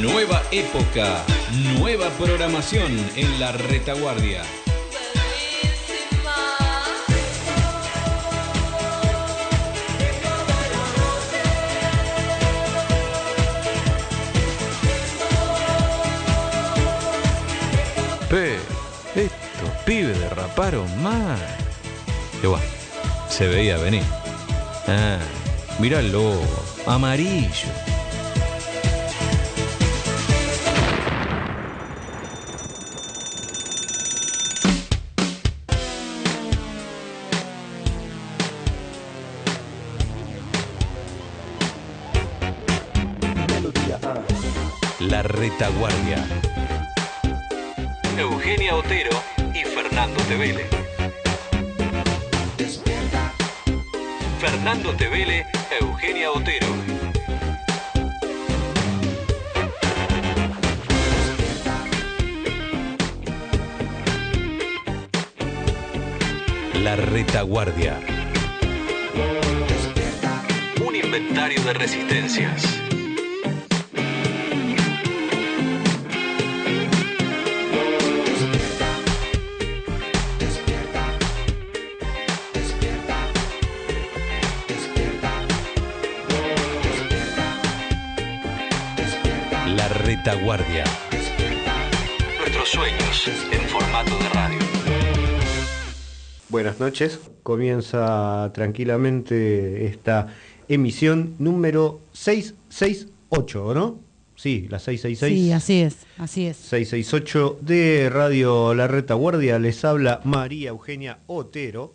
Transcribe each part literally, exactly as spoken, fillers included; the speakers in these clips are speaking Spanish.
Nueva época, nueva programación en La Retaguardia. Pe, estos pibes derraparon más. Igual, se veía venir. Ah, mirá el logo, amarillo. La Retaguardia. Eugenia Otero y Fernando Tevele. Fernando Tevele, Eugenia Otero. La Retaguardia. Un inventario de resistencias. La Retaguardia. Nuestros sueños en formato de radio. Buenas noches. Comienza tranquilamente esta emisión número seiscientos sesenta y ocho, ¿no? Sí, la seiscientos sesenta y seis. Sí, así es, así es. seiscientos sesenta y ocho de Radio La Retaguardia. Les habla María Eugenia Otero.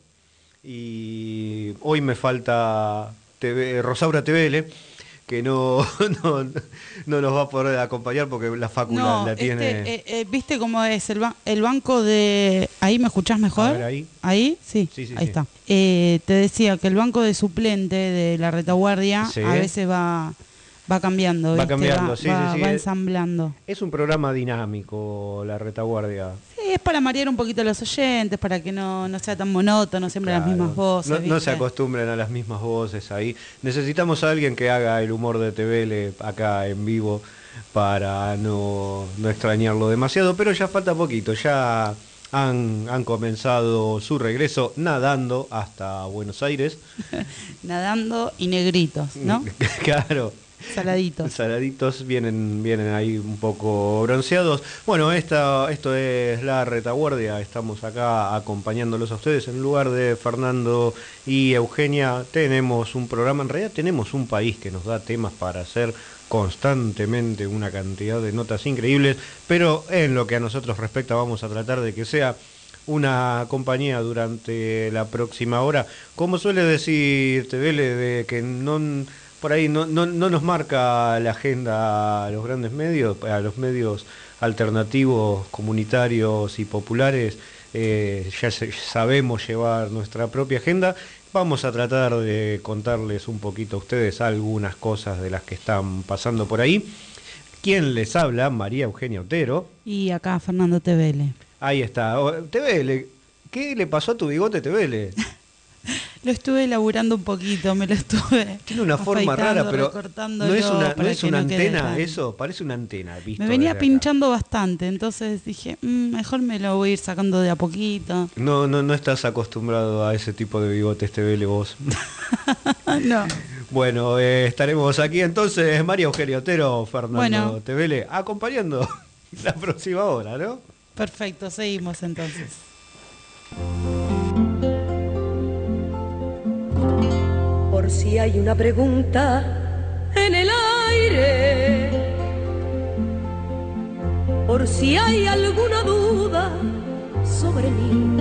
Y hoy me falta T V, Rosaura Tevele, que no, no, no nos va a poder acompañar porque la facu No, la tiene... este, eh, eh, ¿viste cómo es el, ba- el banco de... ¿Ahí me escuchás mejor? A ver, ahí. ¿Ahí? Sí, Sí, sí, ahí sí. está. Eh, te decía que el banco de suplente de la Retaguardia Sí. a veces va, va cambiando, Va ¿viste? cambiando, va, sí, va, sí, sí. va ensamblando. Es un programa dinámico, La Retaguardia. Sí, es para marear un poquito a los oyentes, para que no, no sea tan monótono, siempre las Claro. mismas voces. No, no ¿viste? se acostumbren a las mismas voces ahí. Necesitamos a alguien que haga el humor de Tevele acá en vivo para no, no extrañarlo demasiado, pero ya falta poquito, ya han, han comenzado su regreso nadando hasta Buenos Aires. Nadando y negritos, ¿no? Claro. Saladitos. Saladitos, vienen, vienen ahí un poco bronceados. Bueno, esta, esto es La Retaguardia, estamos acá acompañándolos a ustedes en lugar de Fernando y Eugenia. Tenemos un programa, en realidad tenemos un país que nos da temas para hacer constantemente una cantidad de notas increíbles, pero en lo que a nosotros respecta vamos a tratar de que sea una compañía durante la próxima hora. Como suele decir Tevele, de que no... por ahí no, no, no nos marca la agenda a los grandes medios, a los medios alternativos, comunitarios y populares, eh, ya se, sabemos llevar nuestra propia agenda. Vamos a tratar de contarles un poquito a ustedes algunas cosas de las que están pasando por ahí. ¿Quién les habla? María Eugenia Otero. Y acá Fernando Tevele. Ahí está. Oh, Tevele, ¿qué le pasó a tu bigote, Tevele? Lo estuve elaborando un poquito, me lo estuve. Tiene una forma rara, pero no es una, no es una antena, tan... eso, parece una antena. Visto me venía desde pinchando acá bastante, entonces dije, mmm, mejor me lo voy a ir sacando de a poquito. No, no, no estás acostumbrado a ese tipo de bigotes, Tevele, vos. No. Bueno, eh, estaremos aquí entonces, María Eugenia Otero, Fernando bueno. Tevele, acompañando la próxima hora, ¿no? Perfecto, seguimos entonces. Por si hay una pregunta en el aire, por si hay alguna duda sobre mí,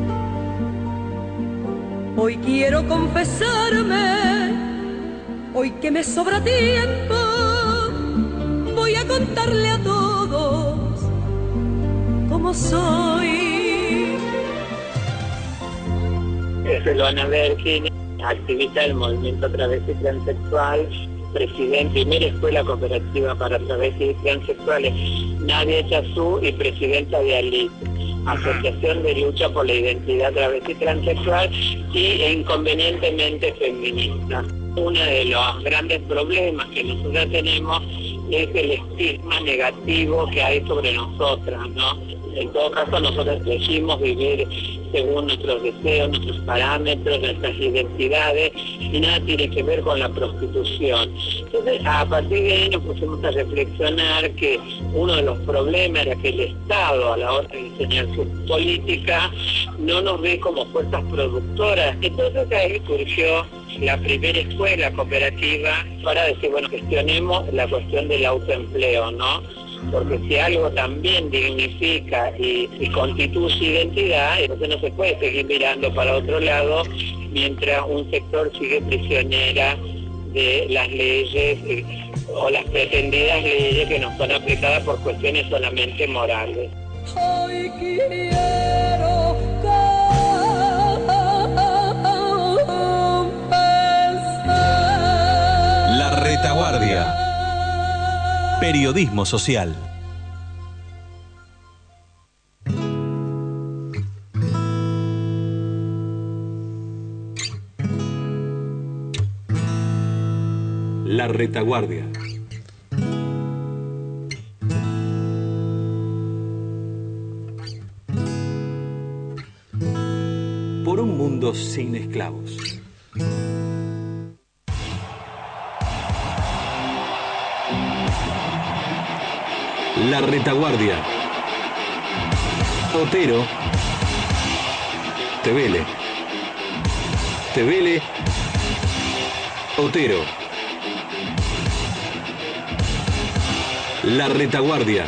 hoy quiero confesarme, hoy que me sobra tiempo, voy a contarle a todos cómo soy. Es Luana Berkin, activista del movimiento travesti transexual, presidente, primera escuela cooperativa para travestis y transexuales, Nadia Chazú, y presidenta de ALIT, Asociación de Lucha por la Identidad Travesti Transexual y inconvenientemente feminista. Uno de los grandes problemas que nosotros tenemos es el estigma negativo que hay sobre nosotras, ¿no? En todo caso, nosotros elegimos vivir según nuestros deseos, nuestros parámetros, nuestras identidades, y nada tiene que ver con la prostitución. Entonces, a partir de ahí nos pusimos a reflexionar que uno de los problemas era que el Estado, a la hora de diseñar su política, no nos ve como fuerzas productoras. Entonces ahí surgió la primera escuela cooperativa para decir, bueno, gestionemos la cuestión del autoempleo, ¿no? Porque si algo también dignifica y, y constituye identidad, entonces no se puede seguir mirando para otro lado mientras un sector sigue prisionera de las leyes eh, o las pretendidas leyes que nos son aplicadas por cuestiones solamente morales. Hoy quiero confesar. La Retaguardia. Periodismo social. La Retaguardia. Por un mundo sin esclavos. La Retaguardia. Otero. Tevele. Tevele. Otero. La Retaguardia.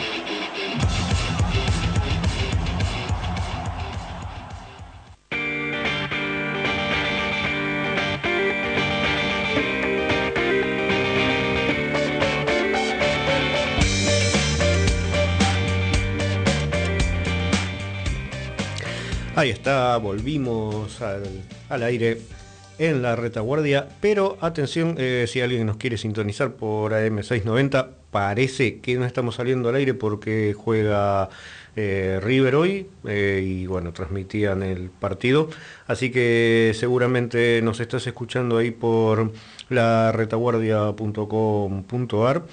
Ahí está, volvimos al, al aire en la Retaguardia, pero atención, eh, si alguien nos quiere sintonizar por A M seiscientos noventa, parece que no estamos saliendo al aire porque juega eh, River hoy, eh, y bueno, transmitían el partido, así que seguramente nos estás escuchando ahí por la retaguardia punto com punto ar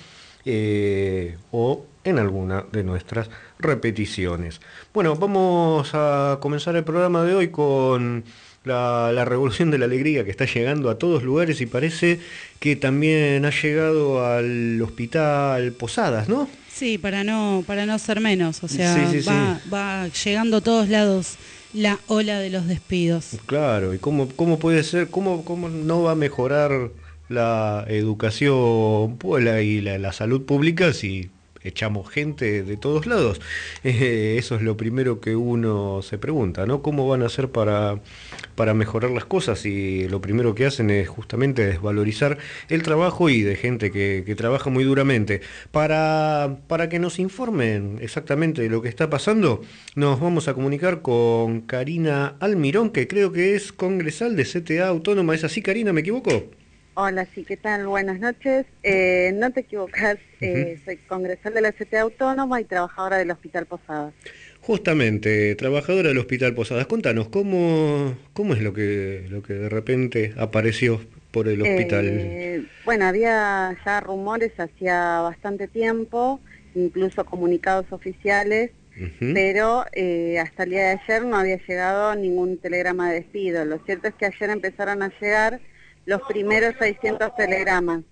eh, o en alguna de nuestras repeticiones. Bueno, vamos a comenzar el programa de hoy con la, la revolución de la alegría que está llegando a todos lugares y parece que también ha llegado al hospital Posadas, ¿no? Sí, para no, para no ser menos, o sea, sí, sí, va, sí. va llegando a todos lados la ola de los despidos. Claro, ¿y cómo, cómo puede ser, cómo, cómo no va a mejorar la educación pues, la, y la, la salud pública si echamos gente de todos lados? Eh, eso es lo primero que uno se pregunta, ¿no? ¿Cómo van a hacer para, para mejorar las cosas? Y lo primero que hacen es justamente desvalorizar el trabajo y de gente que, que trabaja muy duramente. Para, para que nos informen exactamente de lo que está pasando, nos vamos a comunicar con Karina Almirón, que creo que es congresal de C T A Autónoma. ¿Es así, Karina? ¿Me equivoco? Hola, sí, ¿qué tal? Buenas noches. Eh, no te equivocas, eh, uh-huh. Soy congresal de la C T A Autónoma y trabajadora del Hospital Posadas. Justamente, trabajadora del Hospital Posadas. Contanos, ¿cómo, cómo es lo que, lo que de repente apareció por el hospital? Eh, bueno, había ya rumores hacía bastante tiempo, incluso comunicados oficiales, uh-huh. pero eh, hasta el día de ayer no había llegado ningún telegrama de despido. Lo cierto es que ayer empezaron a llegar los primeros seiscientos telegramas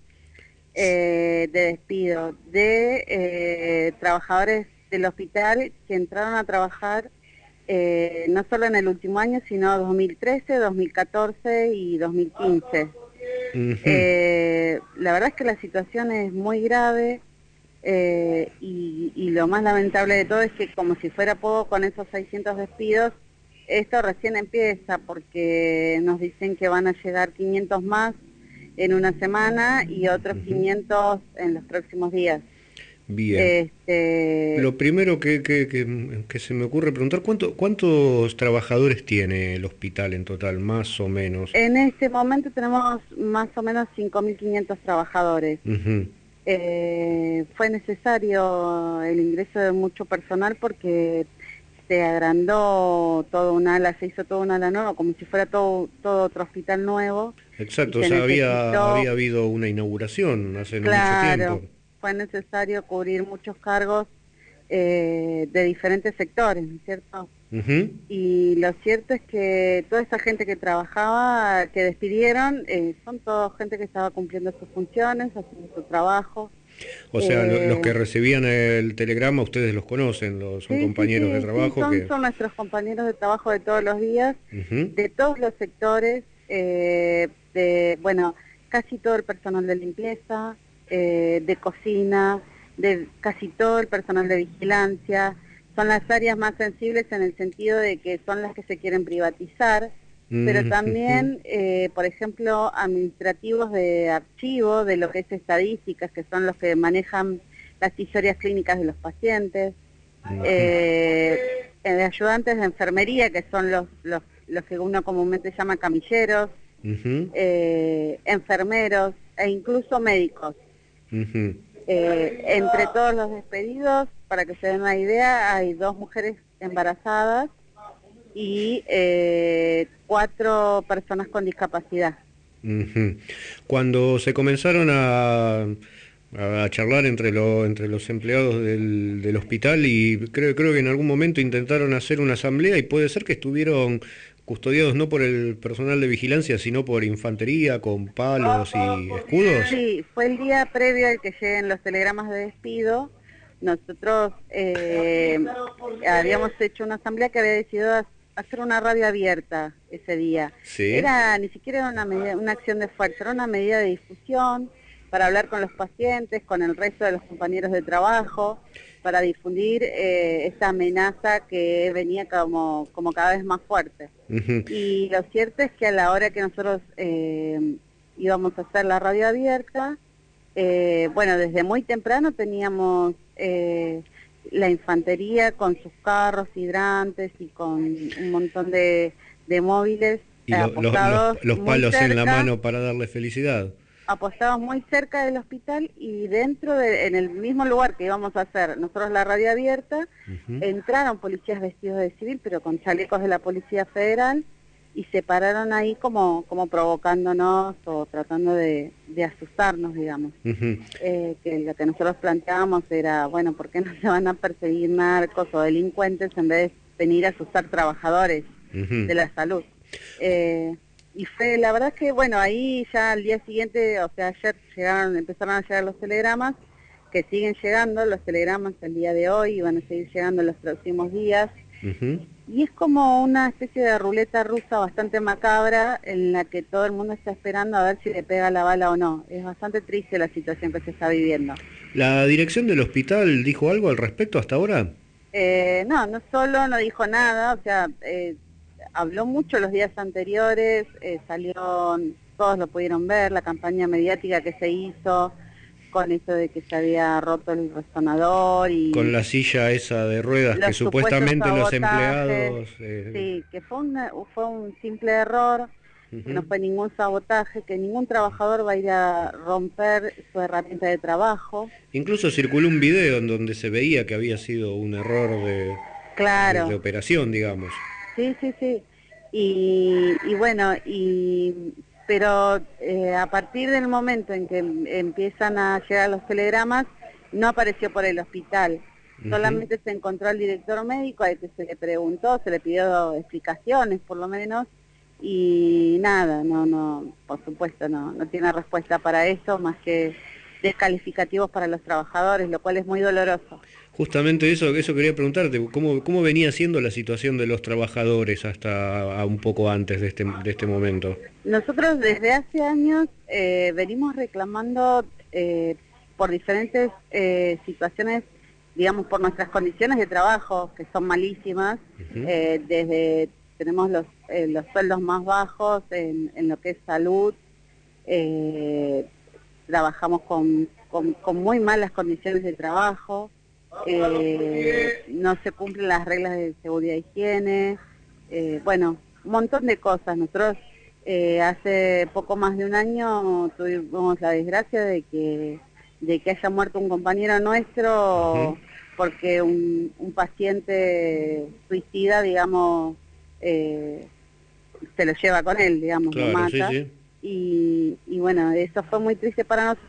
eh, de despido de eh, trabajadores del hospital que entraron a trabajar eh, no solo en el último año, sino dos mil trece, dos mil catorce y dos mil quince. Uh-huh. Eh, la verdad es que la situación es muy grave eh, y, y lo más lamentable de todo es que, como si fuera poco, con esos seiscientos despidos, esto recién empieza, porque nos dicen que van a llegar quinientos más en una semana y otros quinientos en los próximos días. Bien. Este... Lo primero que, que, que, que se me ocurre preguntar, ¿cuánto, ¿cuántos trabajadores tiene el hospital en total, más o menos? En este momento tenemos más o menos cinco mil quinientos trabajadores. Uh-huh. eh, fue necesario el ingreso de mucho personal porque se agrandó todo un ala, se hizo todo un ala nuevo, como si fuera todo, todo otro hospital nuevo. Exacto, o sea, necesitó... había, había habido una inauguración hace no claro, mucho tiempo. fue necesario cubrir muchos cargos eh, de diferentes sectores, ¿no es cierto? Uh-huh. Y lo cierto es que toda esa gente que trabajaba, que despidieron, eh, son toda gente que estaba cumpliendo sus funciones, haciendo su trabajo. O sea, eh, lo, los que recibían el telegrama, ustedes los conocen, los, son sí, compañeros sí, de sí, trabajo. Sí, son, que... son nuestros compañeros de trabajo de todos los días, uh-huh. de todos los sectores, eh, de, bueno, casi todo el personal de limpieza, eh, de cocina, de casi todo el personal de vigilancia. Son las áreas más sensibles en el sentido de que son las que se quieren privatizar, mm-hmm. pero también, eh, por ejemplo, administrativos de archivo, de lo que es estadísticas, que son los que manejan las historias clínicas de los pacientes, mm-hmm. eh, eh, ayudantes de enfermería, que son los, los, los que uno comúnmente llama camilleros, uh-huh. eh, enfermeros e incluso médicos. Uh-huh. Eh, entre todos los despedidos, para que se den una idea, hay dos mujeres embarazadas y eh, cuatro personas con discapacidad. Uh-huh. Cuando se comenzaron a, a charlar entre, lo, entre los empleados del, del hospital, y creo, creo que en algún momento intentaron hacer una asamblea, y puede ser que estuvieron custodiados no por el personal de vigilancia, sino por infantería, con palos y escudos. Sí, fue el día previo al que lleguen los telegramas de despido. Nosotros eh, habíamos hecho una asamblea que había decidido hacer una radio abierta ese día. ¿Sí? Era, ni siquiera era una, medida, una acción de fuerza, era una medida de difusión para hablar con los pacientes, con el resto de los compañeros de trabajo, para difundir eh, esta amenaza que venía como, como cada vez más fuerte. Uh-huh. Y lo cierto es que a la hora que nosotros eh, íbamos a hacer la radio abierta, eh, bueno, desde muy temprano teníamos eh, la infantería con sus carros hidrantes y con un montón de, de móviles y lo, apostados los, los palos cerca, en la mano para darle felicidad. Apostados muy cerca del hospital, y dentro de, en el mismo lugar que íbamos a hacer nosotros la radio abierta, uh-huh. entraron policías vestidos de civil, pero con chalecos de la Policía Federal, y se pararon ahí como, como provocándonos o tratando de, de asustarnos, digamos. Uh-huh. Eh, que lo que nosotros planteábamos era, bueno, ¿por qué no se van a perseguir narcos o delincuentes en vez de venir a asustar trabajadores uh-huh. de la salud? Eh, Y fue, la verdad que, bueno, ahí ya al día siguiente, o sea, ayer llegaron, empezaron a llegar los telegramas, que siguen llegando los telegramas el día de hoy, y van a seguir llegando en los próximos días. Uh-huh. Y es como una especie de ruleta rusa bastante macabra, en la que todo el mundo está esperando a ver si le pega la bala o no. Es bastante triste la situación que se está viviendo. ¿La dirección del hospital dijo algo al respecto hasta ahora? Eh, no, no solo no dijo nada, o sea... Eh, habló mucho los días anteriores, eh, salieron, todos lo pudieron ver, la campaña mediática que se hizo con eso de que se había roto el resonador y... Con la silla esa de ruedas que supuestamente los empleados... Eh... Sí, que fue, una, fue un simple error, uh-huh. que no fue ningún sabotaje, que ningún trabajador va a ir a romper su herramienta de trabajo. Incluso circuló un video en donde se veía que había sido un error de, claro. de, de operación, digamos. Sí, sí, sí. Y, y bueno, y pero eh, a partir del momento en que empiezan a llegar los telegramas, no apareció por el hospital. Uh-huh. Solamente se encontró al director médico, al que se le preguntó, se le pidió explicaciones por lo menos, y nada, no, no, por supuesto no, no tiene respuesta para eso, más que descalificativos para los trabajadores, lo cual es muy doloroso. Justamente eso, eso quería preguntarte, ¿cómo, cómo venía siendo la situación de los trabajadores hasta un poco antes de este, de este momento? Nosotros desde hace años eh, venimos reclamando eh, por diferentes eh, situaciones, digamos por nuestras condiciones de trabajo, que son malísimas, uh-huh. eh, desde tenemos los, eh, los sueldos más bajos en, en lo que es salud, eh, trabajamos con, con, con muy malas condiciones de trabajo, eh, no se cumplen las reglas de seguridad e higiene, eh, bueno, un montón de cosas. Nosotros eh, hace poco más de un año tuvimos la desgracia de que, de que haya muerto un compañero nuestro uh-huh. porque un, un paciente suicida, digamos, eh, se lo lleva con él, digamos, claro, lo mata. Sí, sí. Y, y bueno, eso fue muy triste para nosotros,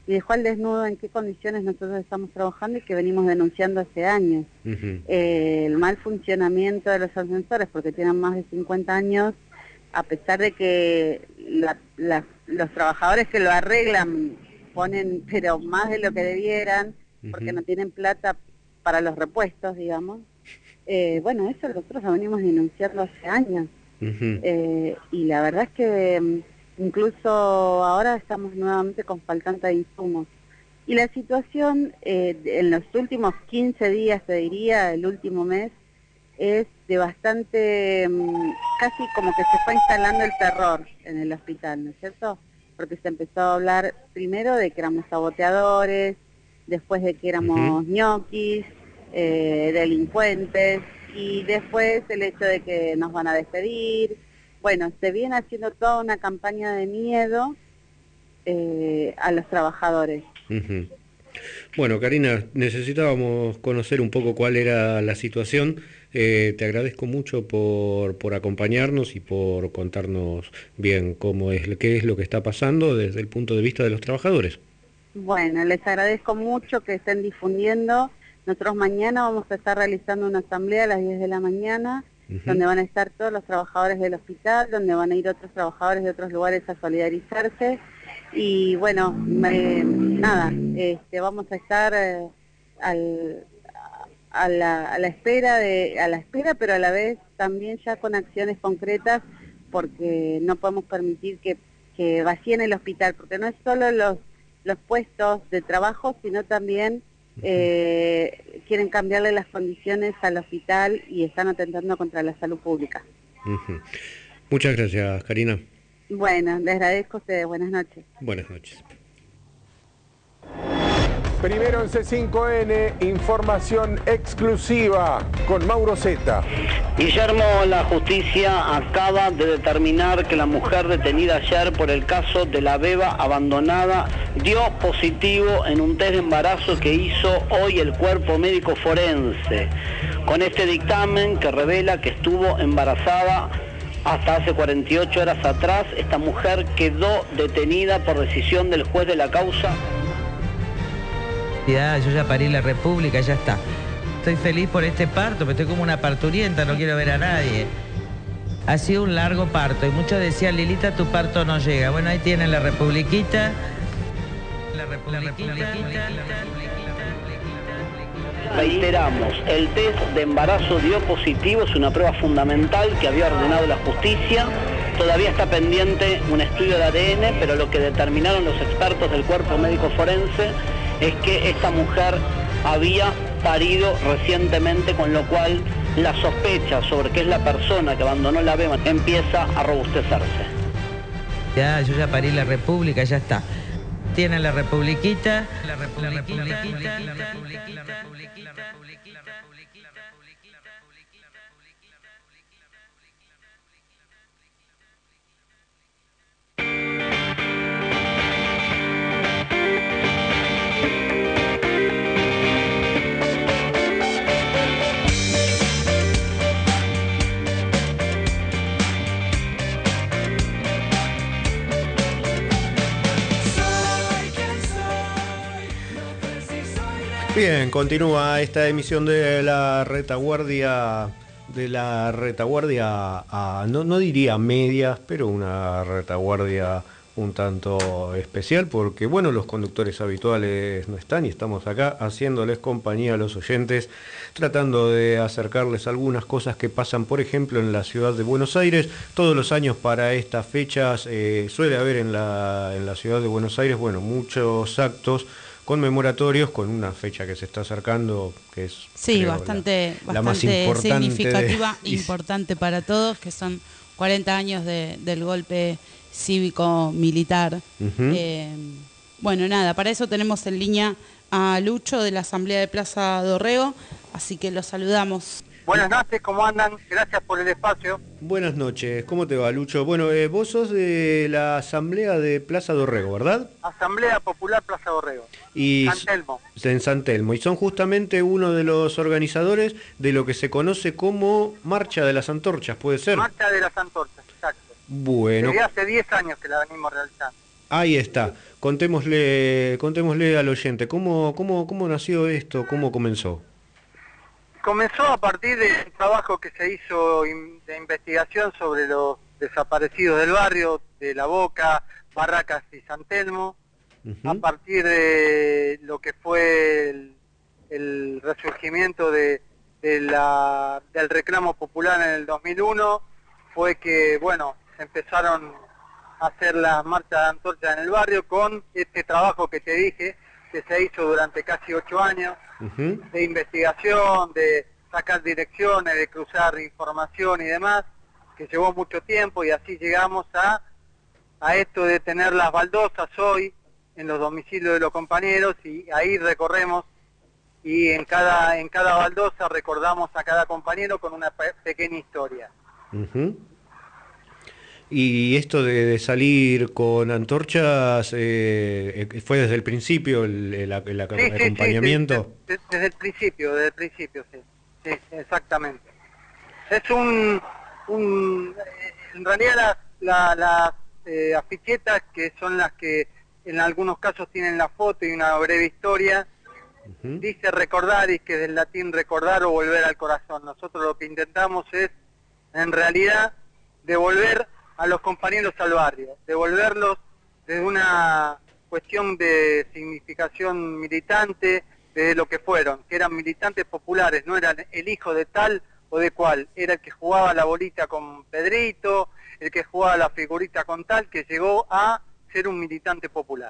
y dejó al desnudo en qué condiciones nosotros estamos trabajando y que venimos denunciando hace años. Uh-huh. Eh, el mal funcionamiento de los ascensores, porque tienen más de cincuenta años, a pesar de que la, la, los trabajadores que lo arreglan ponen, pero más de lo que debieran, porque uh-huh. no tienen plata para los repuestos, digamos. Eh, bueno, eso nosotros lo venimos denunciando hace años. Uh-huh. Eh, y la verdad es que incluso ahora estamos nuevamente con faltante de insumos. Y la situación eh, en los últimos quince días, te diría, el último mes, es de bastante, casi como que se fue instalando el terror en el hospital, ¿no es cierto? Porque se empezó a hablar primero de que éramos saboteadores, después de que éramos uh-huh. ñoquis, eh, delincuentes, y después el hecho de que nos van a despedir. Bueno, se viene haciendo toda una campaña de miedo eh, a los trabajadores. Uh-huh. Bueno, Karina, necesitábamos conocer un poco cuál era la situación. Eh, te agradezco mucho por, por acompañarnos y por contarnos bien cómo es, qué es lo que está pasando desde el punto de vista de los trabajadores. Bueno, les agradezco mucho que estén difundiendo. Nosotros mañana vamos a estar realizando una asamblea a las diez de la mañana, uh-huh. donde van a estar todos los trabajadores del hospital, donde van a ir otros trabajadores de otros lugares a solidarizarse. Y bueno, eh, nada, este, vamos a estar eh, al, a, la, a la espera de, a la espera, pero a la vez también ya con acciones concretas, porque no podemos permitir que, que vacíen el hospital, porque no es solo los, los puestos de trabajo, sino también eh, quieren cambiarle las condiciones al hospital y están atentando contra la salud pública. Uh-huh. Muchas gracias, Karina. Bueno, les agradezco a ustedes. Buenas noches. Buenas noches. Primero en C cinco N, información exclusiva con Mauro Zeta. Guillermo, la justicia acaba de determinar que la mujer detenida ayer por el caso de la beba abandonada dio positivo en un test de embarazo que hizo hoy el cuerpo médico forense. Con este dictamen que revela que estuvo embarazada hasta hace cuarenta y ocho horas atrás, esta mujer quedó detenida por decisión del juez de la causa. Ya, yo ya parí la República, ya está. Estoy feliz por este parto, pero estoy como una parturienta, no quiero ver a nadie. Ha sido un largo parto y muchos decían, Lilita, tu parto no llega. Bueno, ahí tienen la Republiquita. La Republiquita. Reiteramos, el test de embarazo dio positivo, es una prueba fundamental que había ordenado la justicia. Todavía está pendiente un estudio de A D N, pero lo que determinaron los expertos del cuerpo médico forense es que esta mujer había parido recientemente, con lo cual la sospecha sobre que es la persona que abandonó la beba empieza a robustecerse. Ya, yo ya parí la República, ya está. Tienen la Republiquita. La Republiquita. La Republiquita. La Republiquita. La Republiquita. Bien, continúa esta emisión de la retaguardia, de la retaguardia a, no, no diría medias, pero una retaguardia un tanto especial, porque bueno, los conductores habituales no están y estamos acá haciéndoles compañía a los oyentes, tratando de acercarles algunas cosas que pasan, por ejemplo, en la ciudad de Buenos Aires. Todos los años para estas fechas eh, suele haber en la, en la ciudad de Buenos Aires, bueno, muchos actos conmemoratorios con una fecha que se está acercando, que es sí, creo, bastante, la, bastante la más importante significativa, de... importante para todos, que son cuarenta años de, del golpe cívico-militar. Uh-huh. Eh, bueno, nada, para eso tenemos en línea a Lucho de la Asamblea de Plaza Dorrego, así que los saludamos. Buenas noches, ¿cómo andan? Gracias por el espacio. Buenas noches, ¿cómo te va, Lucho? Bueno, eh, vos sos de la Asamblea de Plaza Dorrego, ¿verdad? Asamblea Popular Plaza Dorrego, y San Telmo. En San Telmo, y son justamente uno de los organizadores de lo que se conoce como Marcha de las Antorchas, ¿puede ser? Marcha de las Antorchas, exacto. Bueno. Desde hace diez años que la venimos realizando. Ahí está. Contémosle, contémosle al oyente, ¿cómo, cómo, cómo nació esto? ¿Cómo comenzó? Comenzó a partir de un trabajo que se hizo in- de investigación sobre los desaparecidos del barrio, de La Boca, Barracas y San Telmo, Uh-huh. a partir de lo que fue el, el resurgimiento de, de la, del reclamo popular en el dos mil uno, fue que, bueno, se empezaron a hacer las marchas de antorcha en el barrio con este trabajo que te dije, que se hizo durante casi ocho años, Uh-huh. de investigación, de sacar direcciones, de cruzar información y demás, que llevó mucho tiempo y así llegamos a, a esto de tener las baldosas hoy en los domicilios de los compañeros y ahí recorremos y en cada, en cada baldosa recordamos a cada compañero con una pe- pequeña historia. Uh-huh. Y esto de, de salir con antorchas, eh, eh, ¿fue desde el principio el, el, el, el Sí, sí, sí, acompañamiento? sí, de- de- desde el principio, desde el principio, sí, sí, exactamente. Es un, un eh, en realidad las la, las eh, afichetas, que son las que en algunos casos tienen la foto y una breve historia, Uh-huh. dice recordar, y que del latín recordar o volver al corazón. Nosotros lo que intentamos es, en realidad, devolver a los compañeros al barrio, devolverlos desde una cuestión de significación militante, de lo que fueron, que eran militantes populares, no eran el hijo de tal o de cual, era el que jugaba la bolita con Pedrito, el que jugaba la figurita con tal, que llegó a ser un militante popular.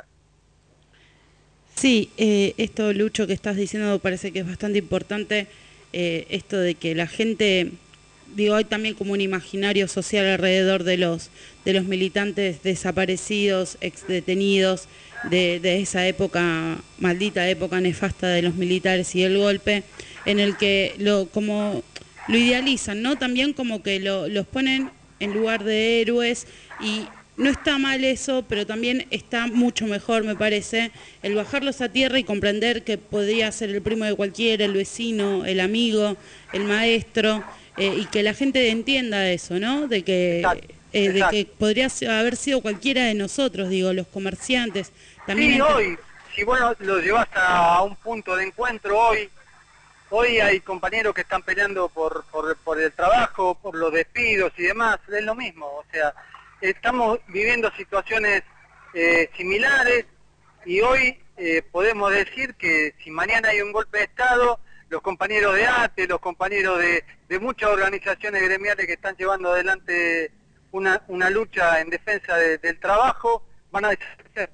Sí, eh, esto, Lucho, que estás diciendo parece que es bastante importante, eh, esto de que la gente, digo, hay también como un imaginario social alrededor de los de los militantes desaparecidos, exdetenidos, de, de esa época, maldita época nefasta de los militares y el golpe, en el que lo como lo idealizan, ¿no? También como que lo, los ponen en lugar de héroes y no está mal eso, pero también está mucho mejor, me parece, el bajarlos a tierra y comprender que podría ser el primo de cualquiera, el vecino, el amigo, el maestro, eh, y que la gente entienda eso, ¿no? De que, eh, de que podría haber sido cualquiera de nosotros, digo, los comerciantes. También Sí, entre- hoy, si vos lo- lo llevas a un punto de encuentro, hoy hoy hay compañeros que están peleando por, por, por el trabajo, por los despidos y demás, es lo mismo, o sea, estamos viviendo situaciones eh, similares y hoy eh, podemos decir que si mañana hay un golpe de Estado, los compañeros de A T E, los compañeros de, de muchas organizaciones gremiales que están llevando adelante una, una lucha en defensa de- del trabajo, van a desaparecer.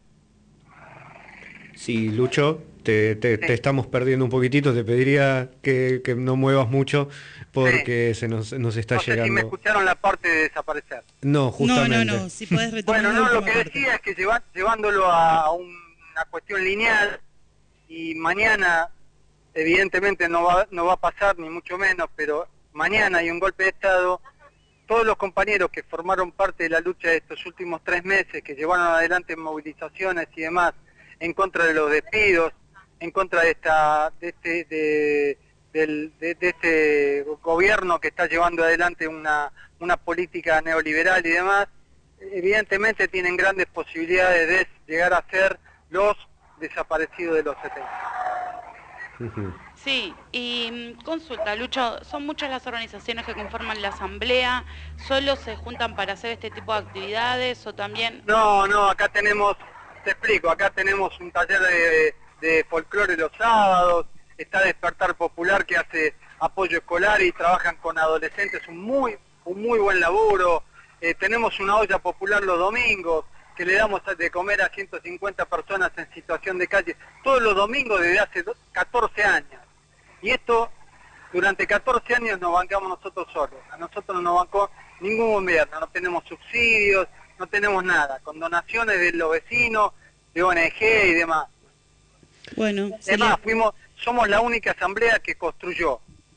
Sí, Lucho, te, te, te estamos perdiendo un poquitito, te pediría que, que no muevas mucho porque se nos, nos está No sé si me llegando... escucharon la parte de desaparecer. No, justamente. No, no, no, si podés retomar Bueno, la no, lo última que parte. decía es que lleva- llevándolo a un- una cuestión lineal y mañana, evidentemente no va, no va a pasar ni mucho menos, pero mañana hay un golpe de Estado, todos los compañeros que formaron parte de la lucha de estos últimos tres meses, que llevaron adelante movilizaciones y demás, en contra de los despidos, en contra de esta de este de, del- de- de este gobierno que está llevando adelante una, una política neoliberal y demás, evidentemente tienen grandes posibilidades de llegar a ser los desaparecidos de los setenta. Ujú. Sí, y mm, consulta, Lucho, ¿son muchas las organizaciones que conforman la asamblea? ¿Solo se juntan para hacer este tipo de actividades o también...? No, no, acá tenemos, te explico, acá tenemos un taller de, de folclore los sábados, está Despertar Popular que hace apoyo escolar y trabajan con adolescentes, un muy, un muy buen laburo. Eh, tenemos una olla popular los domingos, que le damos de comer a ciento cincuenta personas en situación de calle, todos los domingos desde hace do- catorce años. Y esto, durante catorce años nos bancamos nosotros solos, a nosotros no nos bancó ningún gobierno, no tenemos subsidios, no tenemos nada, con donaciones de los vecinos, de O N G y demás. Bueno, Además, fuimos, somos la única asamblea que construyó.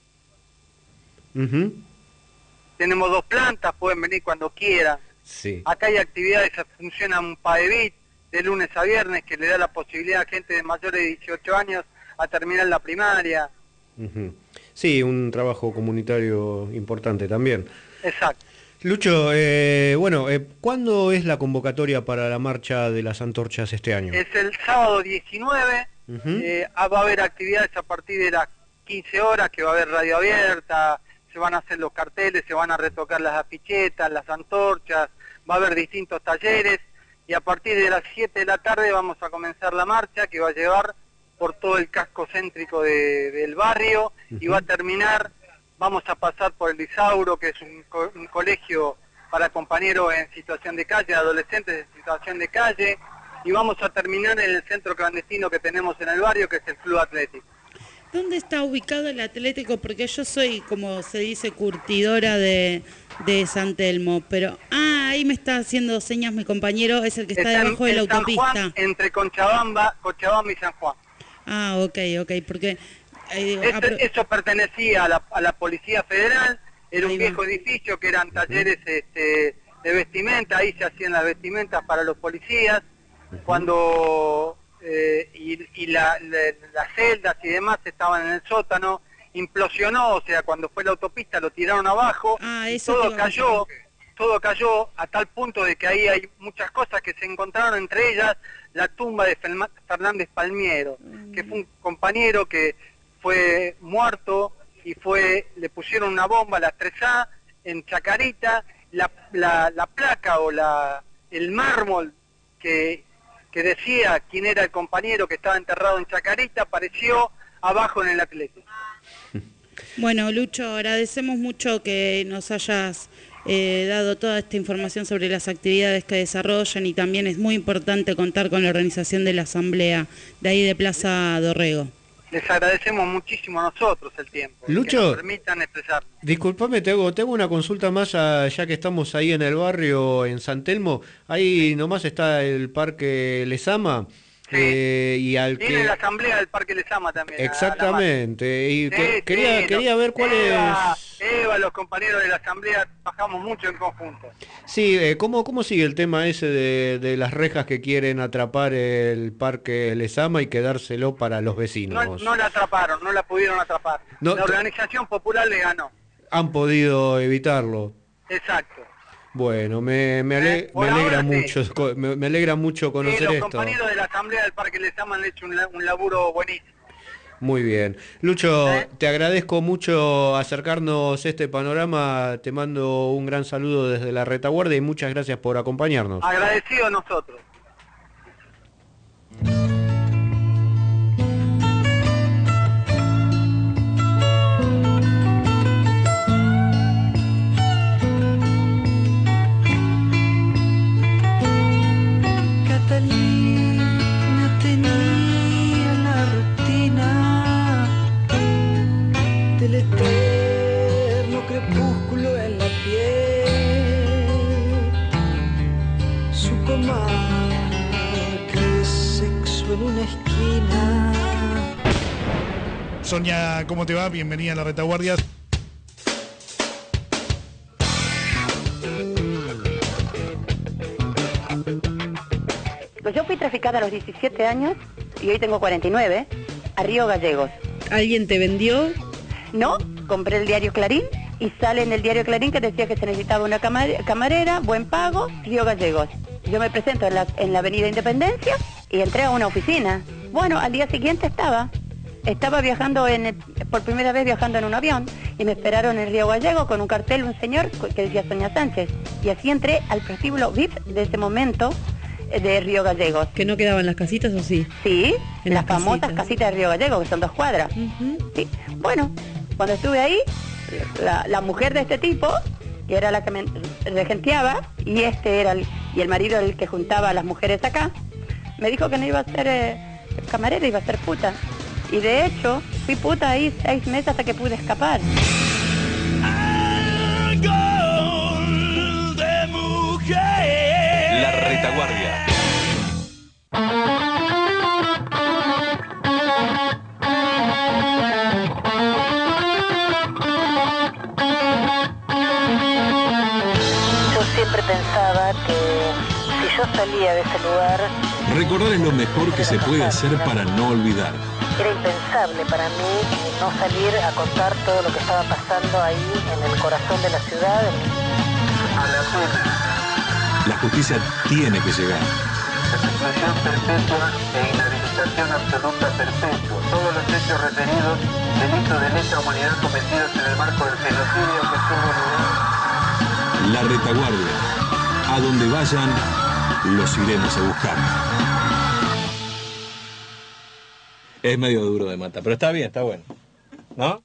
Ujú. Tenemos dos plantas, pueden venir cuando quieran. Sí. Acá hay actividades, funciona un PAEBIT de lunes a viernes que le da la posibilidad a gente de mayores de dieciocho años a terminar la primaria. Ujú. Sí, un trabajo comunitario importante también. Exacto. Lucho, eh, bueno, eh, ¿cuándo es la convocatoria para la marcha de las antorchas este año? Es el sábado diecinueve, uh-huh. eh, va a haber actividades a partir de las quince horas, que va a haber radio abierta, se van a hacer los carteles, se van a retocar las afichetas, las antorchas, va a haber distintos talleres, y a partir de las siete de la tarde vamos a comenzar la marcha, que va a llevar por todo el casco céntrico de, del barrio, uh-huh. y va a terminar... Vamos a pasar por el Isauro, que es un, co un colegio para compañeros en situación de calle, adolescentes en situación de calle, y vamos a terminar en el centro clandestino que tenemos en el barrio, que es el Club Atlético. ¿Dónde está ubicado el Atlético? Porque yo soy, como se dice, curtidora de, de San Telmo, pero... Ah, ahí me está haciendo señas mi compañero, es el que está, está debajo en, de la San autopista. Juan, entre Cochabamba, Cochabamba y San Juan. Ah, ok, ok, porque... Esto, eso pertenecía a la, a la Policía Federal, era un viejo edificio que eran talleres este, de vestimenta, ahí se hacían las vestimentas para los policías, cuando eh, y, y la, la, las celdas y demás estaban en el sótano, implosionó, o sea, cuando fue la autopista lo tiraron abajo, ah, y todo cayó, todo cayó a tal punto de que ahí hay muchas cosas que se encontraron, entre ellas la tumba de Fernández Palmiero, mm. que fue un compañero que fue muerto y fue le pusieron una bomba a las tres A en Chacarita, la, la, la placa o la el mármol que, que decía quién era el compañero que estaba enterrado en Chacarita apareció abajo en el Atlético. Bueno, Lucho, agradecemos mucho que nos hayas eh, dado toda esta información sobre las actividades que desarrollan, y también es muy importante contar con la organización de la asamblea de ahí de Plaza Dorrego. Les agradecemos muchísimo a nosotros el tiempo, Lucho, que nos permitan expresar. Disculpame, te hago, te hago una consulta más, a, ya que estamos ahí en el barrio, en San Telmo. Ahí sí. Nomás está el Parque Lezama. Sí. Eh, y al Tiene que... la asamblea del Parque Lezama también. Exactamente. Y sí, que, sí, quería, no, quería ver cuál Eva, es... Eva, los compañeros de la asamblea, bajamos mucho en conjunto. Sí, eh, ¿cómo, ¿cómo sigue el tema ese de, de las rejas que quieren atrapar el Parque Lezama y quedárselo para los vecinos? No, no la atraparon, no la pudieron atrapar. No, la Organización Popular le ganó. Han podido evitarlo. Exacto. Bueno, me, me, ale, eh, me alegra mucho, sí. me, me alegra mucho conocer sí, los esto. Los compañeros de la Asamblea del Parque Lezama han hecho un, un laburo buenísimo. Muy bien. Lucho, ¿Eh? te agradezco mucho acercarnos a este panorama, te mando un gran saludo desde la retaguardia y muchas gracias por acompañarnos. Agradecido a nosotros. Sonia, ¿cómo te va? Bienvenida a la retaguardia. Pues yo fui traficada a los diecisiete años y hoy tengo cuarenta y nueve, a Río Gallegos. ¿Alguien te vendió? No, compré el diario Clarín y sale en el diario Clarín que decía que se necesitaba una camar camarera, buen pago, Río Gallegos. Yo me presento en la, en la avenida Independencia y entré a una oficina. Bueno, al día siguiente estaba... Estaba viajando, en el, por primera vez viajando en un avión, y me esperaron en Río Gallegos con un cartel, un señor que decía Sonia Sánchez. Y así entré al prostíbulo V I P de ese momento de Río Gallegos. ¿Que no quedaban las casitas o sí? Sí, en las, las famosas casitas. casitas de Río Gallegos, que son dos cuadras. Uh-huh. Sí. Bueno, cuando estuve ahí, la, la mujer de este tipo, que era la que me regenteaba, y este era el, y el marido el que juntaba a las mujeres acá, me dijo que no iba a ser eh, camarera, iba a ser puta. Y de hecho, fui puta ahí seis meses hasta que pude escapar. Gol de mujer. La retaguardia. Yo siempre pensaba que si yo salía de ese lugar... Recordar es lo mejor que se puede hacer para no olvidar. Era impensable para mí no salir a contar todo lo que estaba pasando ahí en el corazón de la ciudad. a la pena. La justicia tiene que llegar. Reclusión perpetua e inhabilitación absoluta perpetua. Todos los hechos referidos, delitos de lesa humanidad cometidos en el marco del genocidio que tuvo lugar. La retaguardia. A donde vayan, los iremos a buscar. Es medio duro de matar, pero está bien, está bueno. ¿No?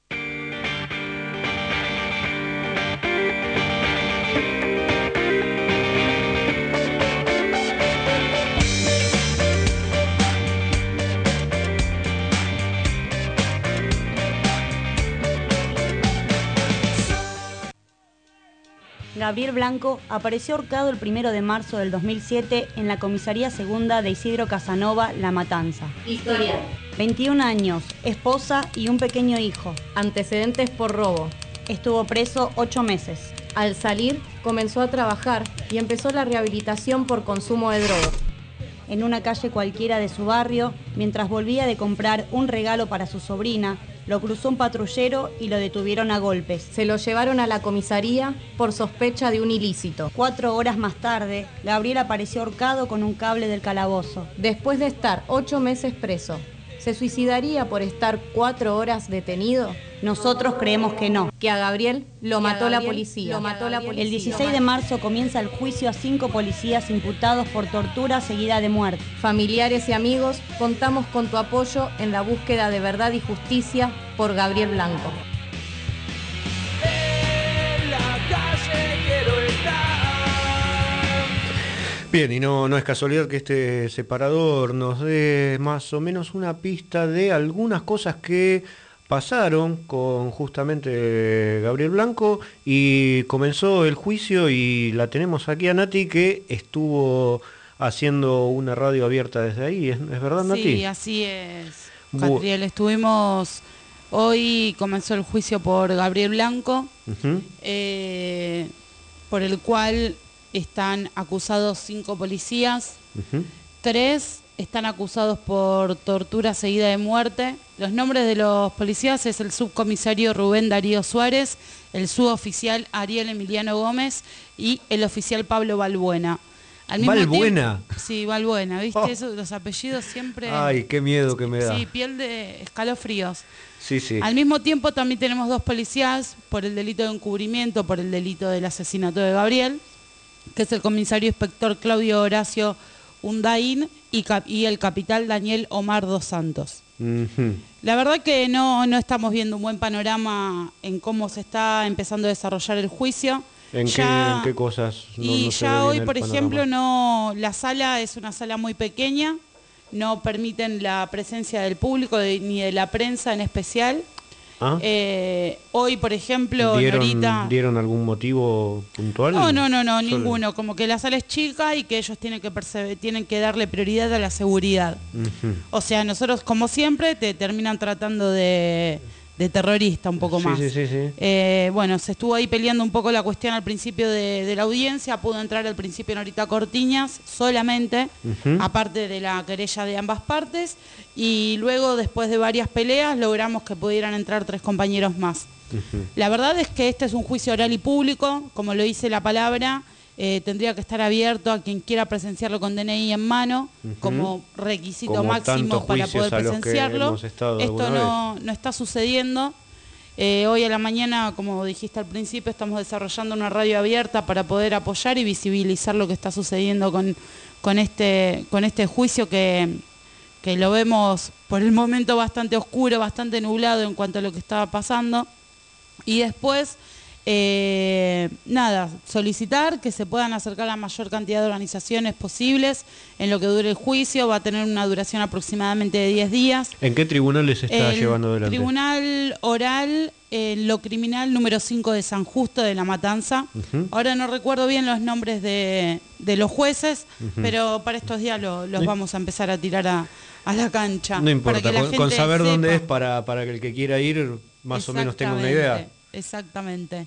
Gabriel Blanco apareció ahorcado el primero de marzo del dos mil siete en la comisaría segunda de Isidro Casanova, La Matanza. Historia. veintiún años, esposa y un pequeño hijo. Antecedentes por robo. Estuvo preso ocho meses. Al salir, comenzó a trabajar y empezó la rehabilitación por consumo de drogas. En una calle cualquiera de su barrio, mientras volvía de comprar un regalo para su sobrina, lo cruzó un patrullero y lo detuvieron a golpes. Se lo llevaron a la comisaría por sospecha de un ilícito. Cuatro horas más tarde, Gabriel apareció ahorcado con un cable del calabozo. Después de estar ocho meses preso, ¿se suicidaría por estar cuatro horas detenido? Nosotros creemos que no. Que a Gabriel lo Que mató a la Gabriel policía. Lo mató la policía. El dieciséis Lo de marzo comienza el juicio a cinco policías imputados por tortura seguida de muerte. Familiares y amigos, contamos con tu apoyo en la búsqueda de verdad y justicia por Gabriel Blanco. Bien, y no, no es casualidad que este separador nos dé más o menos una pista de algunas cosas que pasaron con justamente Gabriel Blanco, y comenzó el juicio y la tenemos aquí a Nati, que estuvo haciendo una radio abierta desde ahí. ¿Es, es verdad, Nati? Sí, así es, Catriel. Estuvimos... Hoy comenzó el juicio por Gabriel Blanco, uh-huh. eh, por el cual están acusados cinco policías, uh-huh. tres están acusados por tortura seguida de muerte. Los nombres de los policías es el subcomisario Rubén Darío Suárez, el suboficial Ariel Emiliano Gómez y el oficial Pablo Balbuena. Al mismo ¿Balbuena? Tiempo, sí, Balbuena, ¿viste? Oh. Eso, los apellidos siempre... Ay, qué miedo que me da. Sí, piel de escalofríos. Sí, sí. Al mismo tiempo también tenemos dos policías por el delito de encubrimiento, por el delito del asesinato de Gabriel, que es el comisario inspector Claudio Horacio Undaín y, cap y el capitán Daniel Omar dos Santos. Uh-huh. La verdad que no, no estamos viendo un buen panorama en cómo se está empezando a desarrollar el juicio. ¿En, ya, qué, ¿En qué cosas? No, y no ya hoy, por ejemplo, no, la sala es una sala muy pequeña, no permiten la presencia del público de, ni de la prensa en especial. ¿Ah? Eh, hoy, por ejemplo, ¿Dieron, Norita... ¿Dieron algún motivo puntual? No, no, no, no, Solo... ninguno. Como que la sala es chica y que ellos tienen que, tienen que darle prioridad a la seguridad. Uh-huh. O sea, nosotros, como siempre, te terminan tratando de... de terrorista un poco sí, más. Sí, sí, sí. Eh, bueno, se estuvo ahí peleando un poco la cuestión al principio de, de la audiencia, pudo entrar al principio Norita Cortiñas solamente, uh-huh. aparte de la querella de ambas partes, y luego después de varias peleas logramos que pudieran entrar tres compañeros más. Uh-huh. La verdad es que este es un juicio oral y público, como lo dice la palabra. Eh, tendría que estar abierto a quien quiera presenciarlo con D N I en mano, uh-huh. como requisito como máximo para poder presenciarlo. Esto no, no está sucediendo. Eh, hoy a la mañana, como dijiste al principio, estamos desarrollando una radio abierta para poder apoyar y visibilizar lo que está sucediendo con, con, este, con este juicio que, que lo vemos por el momento bastante oscuro, bastante nublado en cuanto a lo que estaba pasando. Y después... Eh, nada, solicitar que se puedan acercar a la mayor cantidad de organizaciones posibles en lo que dure el juicio. Va a tener una duración aproximadamente de diez días. ¿En qué tribunales se está el llevando adelante? Tribunal Oral, eh, lo criminal número cinco de San Justo de La Matanza. Uh-huh. Ahora no recuerdo bien los nombres de, de los jueces, uh-huh. pero para estos días lo, los sí. vamos a empezar a tirar a, a la cancha. No importa, para que con, con saber sepa. dónde es para, para que el que quiera ir más o menos tenga una idea. Exactamente.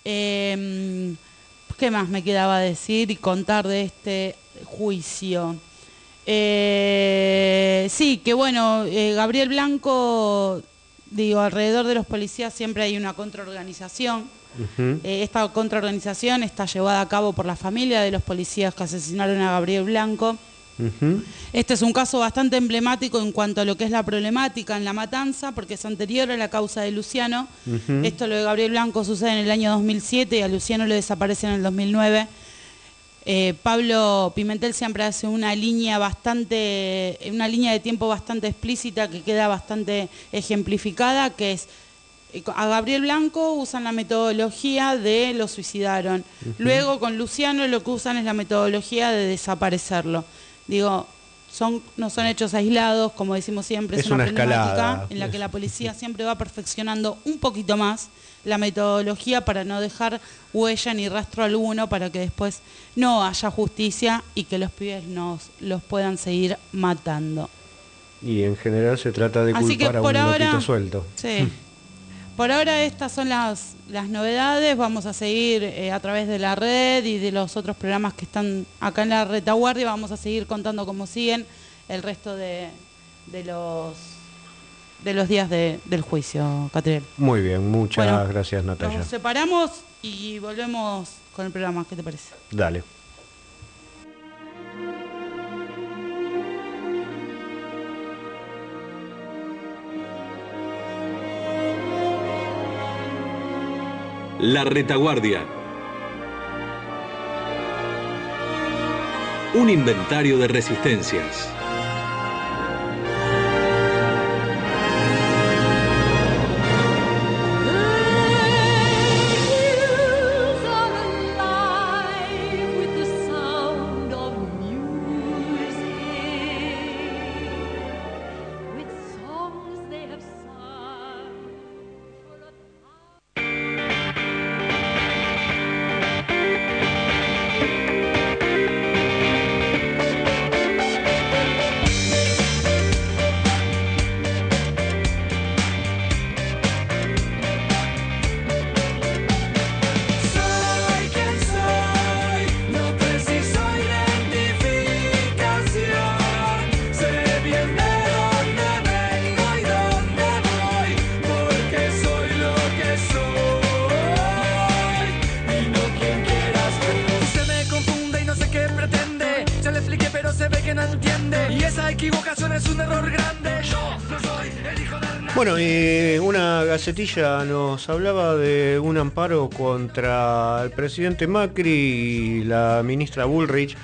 Eh, ¿Qué más me quedaba decir y contar de este juicio? Eh, sí, que bueno, eh, Gabriel Blanco digo, alrededor de los policías siempre hay una contraorganización. Uh-huh. Eh, esta contraorganización está llevada a cabo por la familia de los policías que asesinaron a Gabriel Blanco. Uh-huh. Este es un caso bastante emblemático en cuanto a lo que es la problemática en la matanza, porque es anterior a la causa de Luciano. Uh-huh. Esto, lo de Gabriel Blanco, sucede en el año dos mil siete y a Luciano le desaparece en el dos mil nueve. Eh, Pablo Pimentel siempre hace una línea bastante, una línea de tiempo bastante explícita que queda bastante ejemplificada, que es a Gabriel Blanco usan la metodología de lo suicidaron. Uh-huh. Luego con Luciano lo que usan es la metodología de desaparecerlo. Digo, son, no son hechos aislados, como decimos siempre, es, es una, una problemática escalada en la que la policía siempre va perfeccionando un poquito más la metodología para no dejar huella ni rastro alguno, para que después no haya justicia y que los pibes nos los puedan seguir matando. Y en general se trata de Así culpar que por a un ahora, lotito suelto. Sí. Por ahora estas son las, las novedades. Vamos a seguir eh, a través de la red y de los otros programas que están acá en la retaguardia. Vamos a seguir contando cómo siguen el resto de, de los de los días de, del juicio, Catriel. Muy bien, muchas bueno, gracias, Natalia. Nos separamos y volvemos con el programa. ¿Qué te parece? Dale. La retaguardia. Un inventario de resistencias. Bueno, y una gacetilla nos hablaba de un amparo contra el presidente Macri y la ministra Bullrich,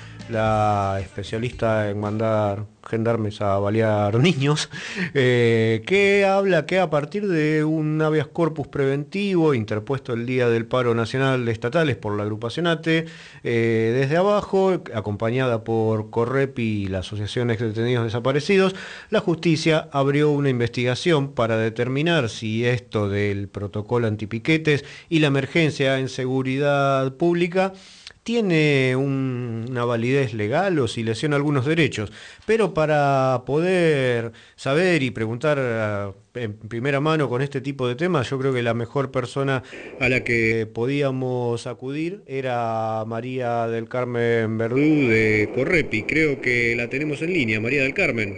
la especialista en mandar gendarmes a balear niños, eh, que habla que a partir de un habeas corpus preventivo interpuesto el día del paro nacional de estatales por la agrupación ATE, eh, desde abajo, acompañada por Correpi y la Asociación Ex Detenidos Desaparecidos, la justicia abrió una investigación para determinar si esto del protocolo antipiquetes y la emergencia en seguridad pública tiene un, una validez legal o si lesiona algunos derechos. Pero para poder saber y preguntar uh, en primera mano con este tipo de temas, yo creo que la mejor persona a la que podíamos acudir era María del Carmen Verdú de Correpi. Creo que la tenemos en línea. María del Carmen.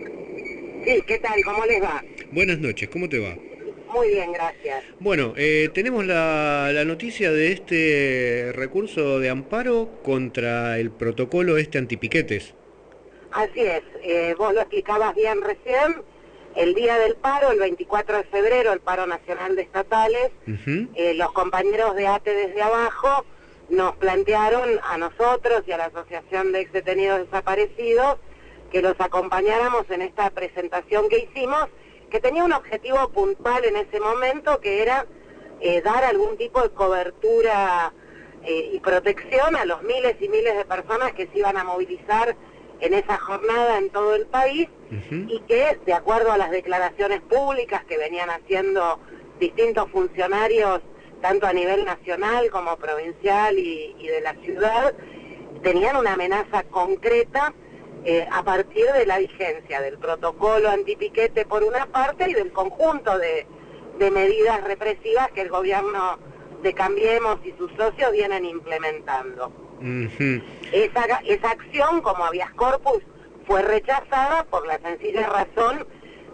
Sí, ¿qué tal? ¿Cómo les va? Buenas noches, ¿cómo te va? Muy bien, gracias. Bueno, eh, tenemos la, la noticia de este recurso de amparo contra el protocolo este antipiquetes. Así es, eh, vos lo explicabas bien recién, el día del paro, el veinticuatro de febrero, el paro nacional de estatales, uh-huh. eh, los compañeros de ATE desde abajo nos plantearon a nosotros y a la Asociación de Ex Detenidos Desaparecidos que los acompañáramos en esta presentación que hicimos, que tenía un objetivo puntual en ese momento, que era eh, dar algún tipo de cobertura eh, y protección a los miles y miles de personas que se iban a movilizar en esa jornada en todo el país, uh-huh. y que, de acuerdo a las declaraciones públicas que venían haciendo distintos funcionarios, tanto a nivel nacional como provincial y, y de la ciudad, tenían una amenaza concreta Eh, a partir de la vigencia del protocolo antipiquete por una parte y del conjunto de, de medidas represivas que el gobierno de Cambiemos y sus socios vienen implementando. Uh-huh. Esa, esa acción como habeas corpus fue rechazada por la sencilla razón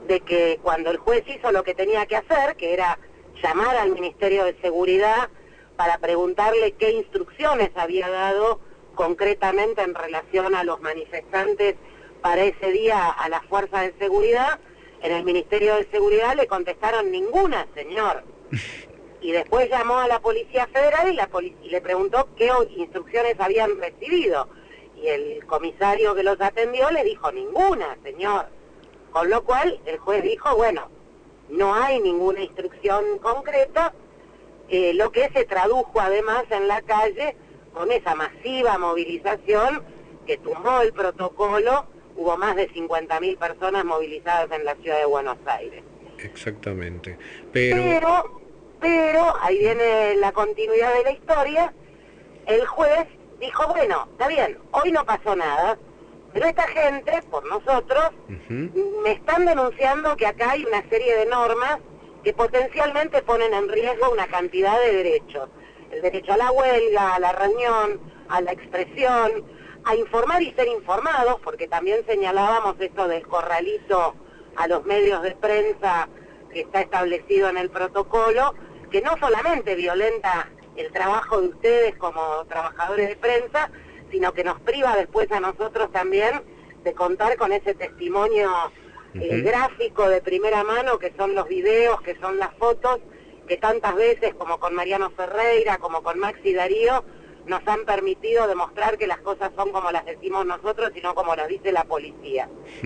de que cuando el juez hizo lo que tenía que hacer, que era llamar al Ministerio de Seguridad para preguntarle qué instrucciones había dado concretamente en relación a los manifestantes para ese día a las fuerzas de seguridad, en el Ministerio de Seguridad le contestaron ninguna, señor. Y después llamó a la Policía Federal y, la poli- y le preguntó qué instrucciones habían recibido. Y el comisario que los atendió le dijo ninguna, señor. Con lo cual el juez dijo, bueno, no hay ninguna instrucción concreta, eh, lo que se tradujo además en la calle con esa masiva movilización que tumbó el protocolo. Hubo más de cincuenta mil personas movilizadas en la ciudad de Buenos Aires. Exactamente. Pero... Pero, pero, ahí viene la continuidad de la historia, el juez dijo, bueno, está bien, hoy no pasó nada, pero esta gente, por nosotros, uh-huh. me están denunciando que acá hay una serie de normas que potencialmente ponen en riesgo una cantidad de derechos. El derecho a la huelga, a la reunión, a la expresión, a informar y ser informados, porque también señalábamos esto del corralito a los medios de prensa que está establecido en el protocolo, que no solamente violenta el trabajo de ustedes como trabajadores de prensa, sino que nos priva después a nosotros también de contar con ese testimonio eh, uh-huh. gráfico de primera mano, que son los videos, que son las fotos, que tantas veces, como con Mariano Ferreira, como con Maxi Darío, nos han permitido demostrar que las cosas son como las decimos nosotros y no como las dice la policía.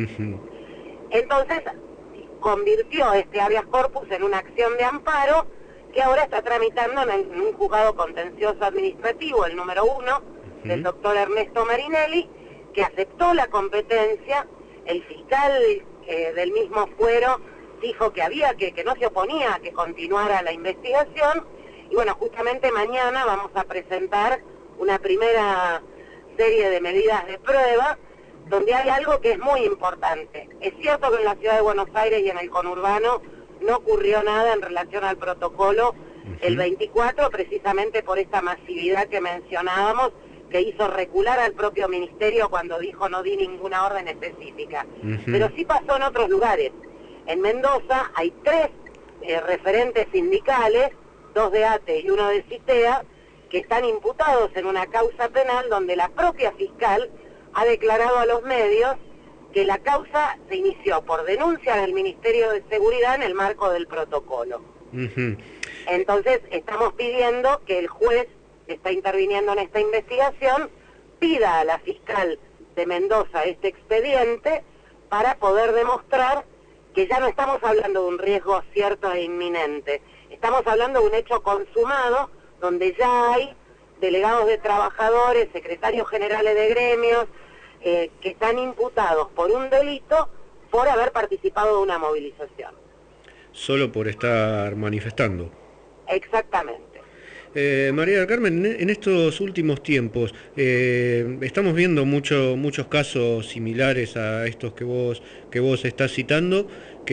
Entonces, convirtió este habeas corpus en una acción de amparo que ahora está tramitando en un juzgado contencioso administrativo, el número uno, uh-huh. del doctor Ernesto Marinelli, que aceptó la competencia. El fiscal eh, del mismo fuero dijo que había que, que no se oponía a que continuara la investigación. Y bueno, justamente mañana vamos a presentar una primera serie de medidas de prueba donde hay algo que es muy importante. Es cierto que en la ciudad de Buenos Aires y en el conurbano no ocurrió nada en relación al protocolo uh-huh. el veinticuatro, precisamente por esta masividad que mencionábamos, que hizo recular al propio ministerio cuando dijo no di ninguna orden específica. Uh-huh. Pero sí pasó en otros lugares. En Mendoza hay tres eh, referentes sindicales, dos de A T E y uno de CITEA, que están imputados en una causa penal donde la propia fiscal ha declarado a los medios que la causa se inició por denuncia del Ministerio de Seguridad en el marco del protocolo. Uh-huh. Entonces estamos pidiendo que el juez que está interviniendo en esta investigación pida a la fiscal de Mendoza este expediente para poder demostrar que ya no estamos hablando de un riesgo cierto e inminente. Estamos hablando de un hecho consumado donde ya hay delegados de trabajadores, secretarios generales de gremios, eh, que están imputados por un delito por haber participado de una movilización. Solo por estar manifestando. Exactamente. Eh, María del Carmen, en estos últimos tiempos eh, estamos viendo mucho, muchos casos similares a estos que vos que vos estás citando,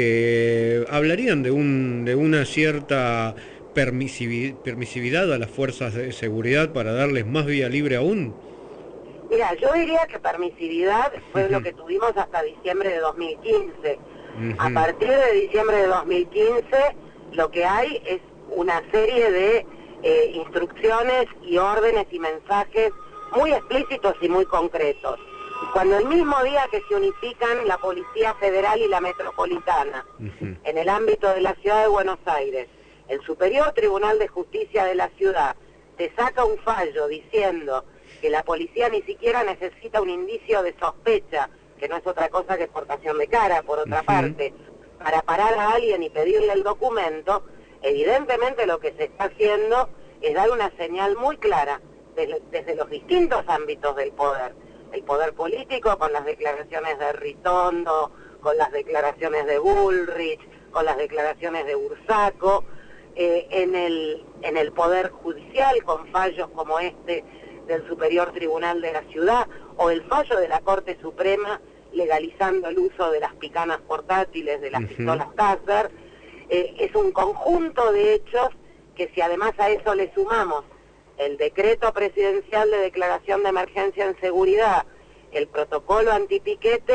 que hablarían de un de una cierta permisividad a las fuerzas de seguridad para darles más vía libre aún. Mira, yo diría que permisividad fue uh-huh. lo que tuvimos hasta diciembre de dos mil quince. Uh-huh. A partir de diciembre de dos mil quince lo que hay es una serie de eh, instrucciones y órdenes y mensajes muy explícitos y muy concretos. Cuando el mismo día que se unifican la Policía Federal y la Metropolitana uh-huh. en el ámbito de la ciudad de Buenos Aires, el Superior Tribunal de Justicia de la ciudad te saca un fallo diciendo que la policía ni siquiera necesita un indicio de sospecha, que no es otra cosa que exportación de cara, por otra uh-huh. parte, para parar a alguien y pedirle el documento. Evidentemente lo que se está haciendo es dar una señal muy clara desde, desde los distintos ámbitos del poder. El poder político con las declaraciones de Ritondo, con las declaraciones de Bullrich, con las declaraciones de Bursaco, eh, en, el, en el poder judicial con fallos como este del Superior Tribunal de la Ciudad o el fallo de la Corte Suprema legalizando el uso de las picanas portátiles, de las uh-huh. pistolas Taser. Eh, es un conjunto de hechos que si además a eso le sumamos el decreto presidencial de declaración de emergencia en seguridad, el protocolo antipiquete,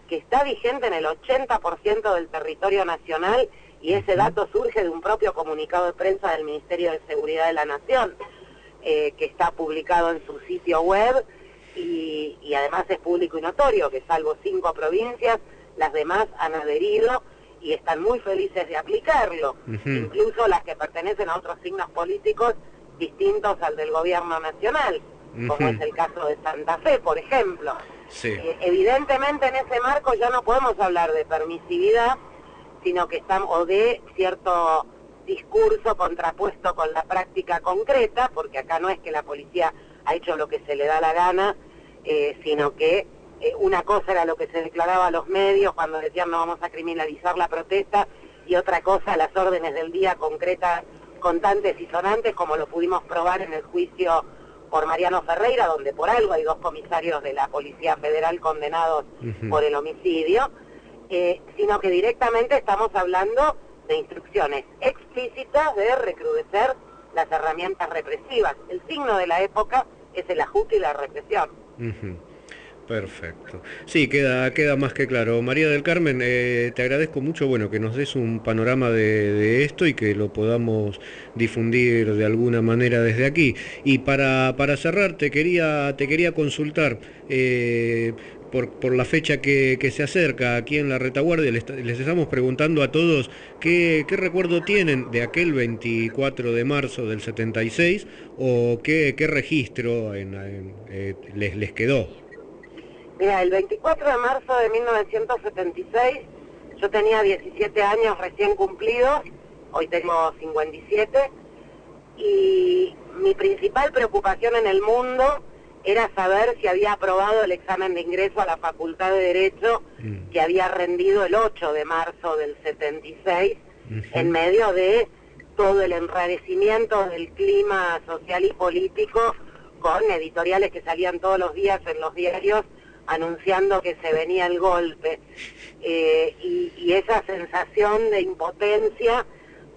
que está vigente en el ochenta por ciento del territorio nacional, y ese dato surge de un propio comunicado de prensa del Ministerio de Seguridad de la Nación, eh, que está publicado en su sitio web, y, y además es público y notorio, que salvo cinco provincias, las demás han adherido y están muy felices de aplicarlo, uh-huh. incluso las que pertenecen a otros signos políticos distintos al del gobierno nacional, uh-huh. como es el caso de Santa Fe, por ejemplo. Sí. Eh, evidentemente en ese marco ya no podemos hablar de permisividad, sino que estamos, o de cierto discurso contrapuesto con la práctica concreta, porque acá no es que la policía ha hecho lo que se le da la gana, eh, sino que eh, una cosa era lo que se declaraba a los medios cuando decían no vamos a criminalizar la protesta, y otra cosa las órdenes del día concretas, contantes y sonantes, como lo pudimos probar en el juicio por Mariano Ferreira, donde por algo hay dos comisarios de la Policía Federal condenados uh-huh. por el homicidio, eh, sino que directamente estamos hablando de instrucciones explícitas de recrudecer las herramientas represivas. El signo de la época es el ajuste y la represión. Uh-huh. Perfecto. Sí, queda queda más que claro. María del Carmen, eh, te agradezco mucho, bueno, que nos des un panorama de, de esto y que lo podamos difundir de alguna manera desde aquí. Y para, para cerrar, te quería, te quería consultar, eh, por, por la fecha que, que se acerca aquí en la retaguardia, les, les estamos preguntando a todos qué, qué recuerdo tienen de aquel veinticuatro de marzo del setenta y seis, o qué, qué registro en, en, eh, les, les quedó. Mira, el veinticuatro de marzo de mil novecientos setenta y seis, yo tenía diecisiete años recién cumplidos, hoy tengo cincuenta y siete, y mi principal preocupación en el mundo era saber si había aprobado el examen de ingreso a la Facultad de Derecho mm. que había rendido el ocho de marzo del setenta y seis, uh-huh. en medio de todo el enrarecimiento del clima social y político, con editoriales que salían todos los días en los diarios anunciando que se venía el golpe, eh, y, y esa sensación de impotencia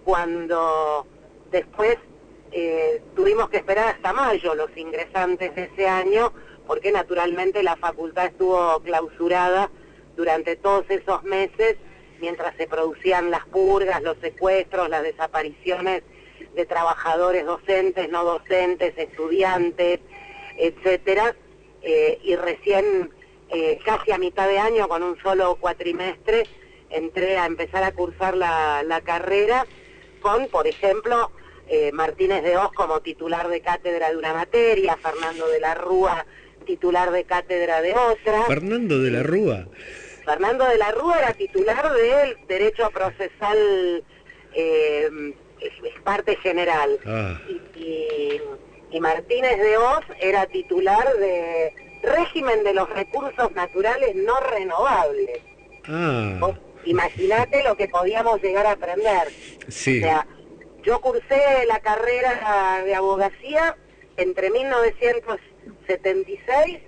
cuando después eh, tuvimos que esperar hasta mayo los ingresantes de ese año, porque naturalmente la facultad estuvo clausurada durante todos esos meses mientras se producían las purgas, los secuestros, las desapariciones de trabajadores docentes, no docentes, estudiantes, etcétera. Eh, y recién, eh, casi a mitad de año, con un solo cuatrimestre, entré a empezar a cursar la, la carrera con, por ejemplo, eh, Martínez de Hoz como titular de cátedra de una materia, Fernando de la Rúa titular de cátedra de otra. Fernando de la Rúa. Fernando de la Rúa era titular del Derecho Procesal, eh, es parte general. Ah. Y, y, y Martínez de Hoz era titular de Régimen de los Recursos Naturales No Renovables. Ah. Imagínate lo que podíamos llegar a aprender. Sí. O sea, yo cursé la carrera de abogacía entre mil novecientos setenta y seis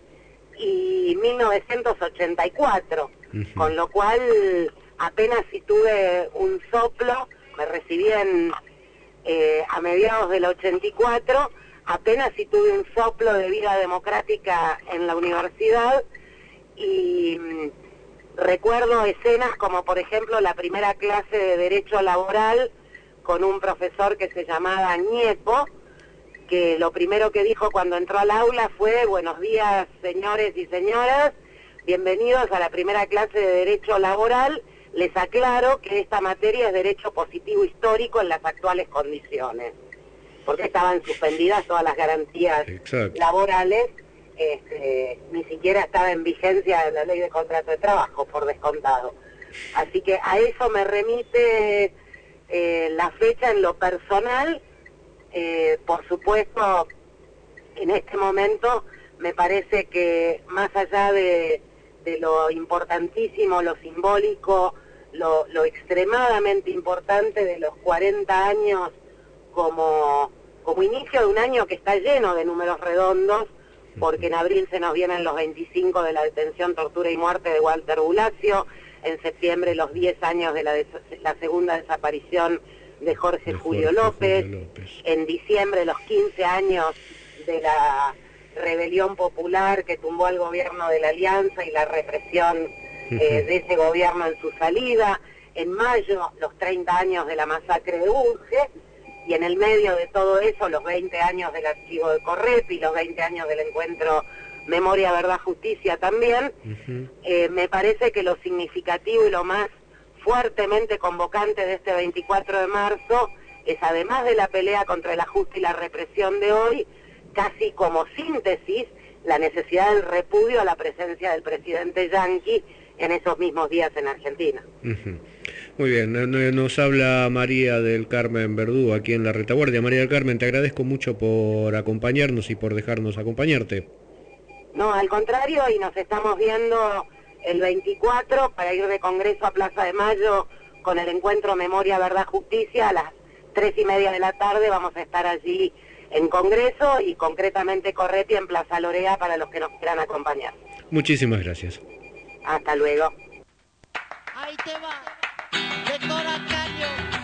y mil novecientos ochenta y cuatro, uh-huh. con lo cual apenas si tuve un soplo, me recibí en, eh, a mediados del ochenta y cuatro, apenas si tuve un soplo de vida democrática en la universidad, y mm, recuerdo escenas como por ejemplo la primera clase de Derecho Laboral con un profesor que se llamaba Ñepo, que lo primero que dijo cuando entró al aula fue: buenos días señores y señoras, bienvenidos a la primera clase de Derecho Laboral, les aclaro que esta materia es Derecho Positivo Histórico en las actuales condiciones, porque estaban suspendidas todas las garantías Exacto. laborales, este, ni siquiera estaba en vigencia la ley de contrato de trabajo, por descontado. Así que a eso me remite eh, la fecha en lo personal. Eh, por supuesto, en este momento me parece que más allá de, de lo importantísimo, lo simbólico, lo, lo extremadamente importante de los cuarenta años como, como inicio de un año que está lleno de números redondos, porque en abril se nos vienen los veinticinco de la detención, tortura y muerte de Walter Bulacio, en septiembre los diez años de la, des la segunda desaparición de Jorge, de Jorge Julio, López, Julio López, en diciembre los quince años de la rebelión popular que tumbó al gobierno de la Alianza y la represión eh, de ese gobierno en su salida. En mayo, los treinta años de la masacre de Urge, y en el medio de todo eso, los veinte años del archivo de Correpi, los veinte años del encuentro Memoria, Verdad, Justicia también. Uh-huh. Eh, me parece que lo significativo y lo más fuertemente convocante de este veinticuatro de marzo es, además de la pelea contra el ajuste y la represión de hoy, casi como síntesis, la necesidad del repudio a la presencia del presidente yanqui en esos mismos días en Argentina. Uh-huh. Muy bien, nos habla María del Carmen Verdú aquí en la retaguardia. María del Carmen, te agradezco mucho por acompañarnos y por dejarnos acompañarte. No, al contrario, y nos estamos viendo el veinticuatro para ir de Congreso a Plaza de Mayo con el encuentro Memoria, Verdad, Justicia. A las tres y media de la tarde vamos a estar allí en Congreso y concretamente Correpi en Plaza Lorea para los que nos quieran acompañar. Muchísimas gracias. Hasta luego. Ahí te va, de Coracaño.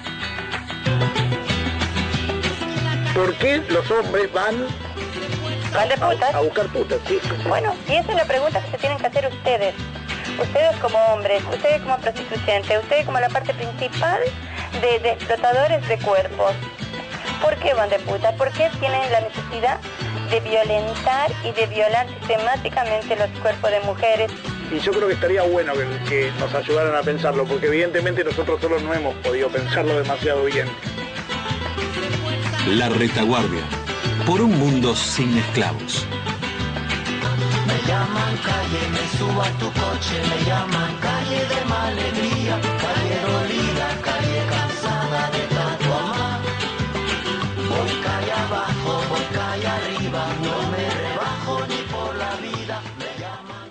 ¿Por qué los hombres van ¿Van de putas? a, a buscar putas? Sí. Bueno, y esa es la pregunta que se tienen que hacer ustedes. Ustedes como hombres, ustedes como prostituyentes, ustedes como la parte principal de, de explotadores de cuerpos. ¿Por qué van de putas? ¿Por qué tienen la necesidad de violentar y de violar sistemáticamente los cuerpos de mujeres? Y yo creo que estaría bueno que, que nos ayudaran a pensarlo, porque evidentemente nosotros solos no hemos podido pensarlo demasiado bien. La retaguardia, por un mundo sin esclavos. Me llaman calle, me subo a tu coche, me llaman calle de mala alegría, calle dolida, calle cansada de tanto amar. Voy calle abajo, voy calle arriba, no me rebajo ni por la vida, me llaman.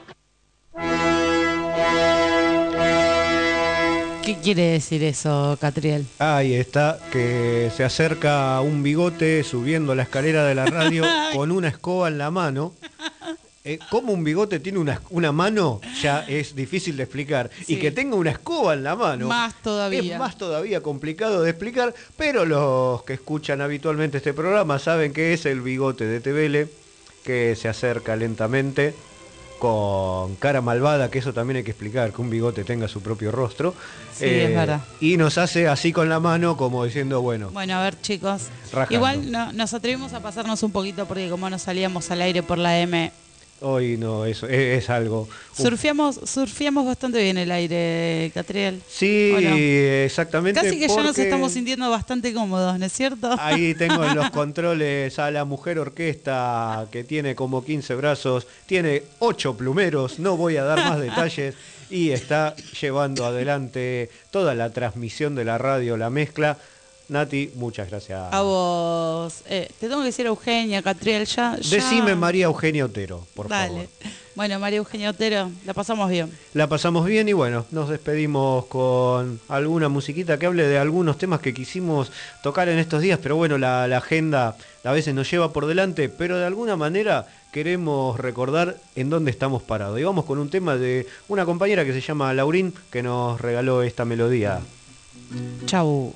¿Qué quiere decir eso, Catriel? Ahí está, que se acerca un bigote subiendo la escalera de la radio con una escoba en la mano. Eh, ¿Cómo un bigote tiene una, una mano? Ya es difícil de explicar. Sí. Y que tenga una escoba en la mano. Más todavía. Es más todavía complicado de explicar, pero los que escuchan habitualmente este programa saben que es el bigote de Tevele, que se acerca lentamente con cara malvada, que eso también hay que explicar, que un bigote tenga su propio rostro. Sí, eh, es verdad. Y nos hace así con la mano, como diciendo, bueno. Bueno, a ver, chicos. Rajando. Igual no, nos atrevimos a pasarnos un poquito, porque como no salíamos al aire por la M... Hoy no, eso es, es algo... Surfiamos, surfiamos bastante bien el aire, Catriel. Sí, ¿o no? Exactamente. Casi que ya nos estamos sintiendo bastante cómodos, ¿no es cierto? Ahí tengo en los controles a la mujer orquesta que tiene como quince brazos, tiene ocho plumeros, no voy a dar más detalles, y está llevando adelante toda la transmisión de la radio, la mezcla. Nati, muchas gracias. A vos. Eh, te tengo que decir Eugenia, Catriel, ya, ya... Decime María Eugenia Otero, por Dale. favor. Bueno, María Eugenia Otero, la pasamos bien. La pasamos bien y bueno, nos despedimos con alguna musiquita que hable de algunos temas que quisimos tocar en estos días, pero bueno, la, la agenda a veces nos lleva por delante, pero de alguna manera queremos recordar en dónde estamos parados. Y vamos con un tema de una compañera que se llama Laurín, que nos regaló esta melodía. Chau.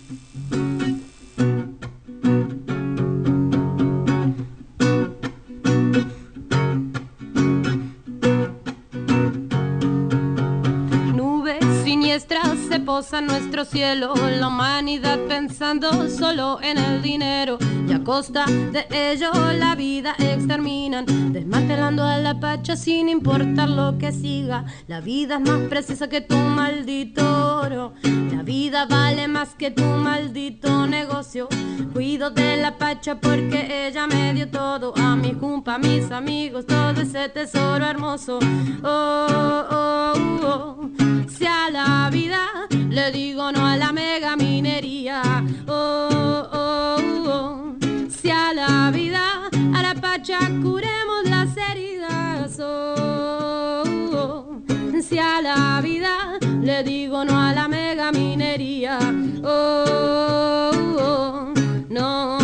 Nubes siniestras se posan nuestro cielo, la humanidad pensando solo en el dinero, y a costa de ello la vida exterminan, desmantelando a la pacha sin importar lo que siga. La vida es más preciosa que tu maldito oro, la vida vale más que tu maldito negocio. Cuido de la pacha porque ella me dio todo, a mi cumpa, a mis amigos, todo ese tesoro hermoso. Oh, oh, oh, si a la vida le digo no a la mega minería. Oh, oh, oh, si a la vida, a la pacha curemos las heridas. Oh, oh, si a la vida le digo no a la mega minería. Oh, oh, no.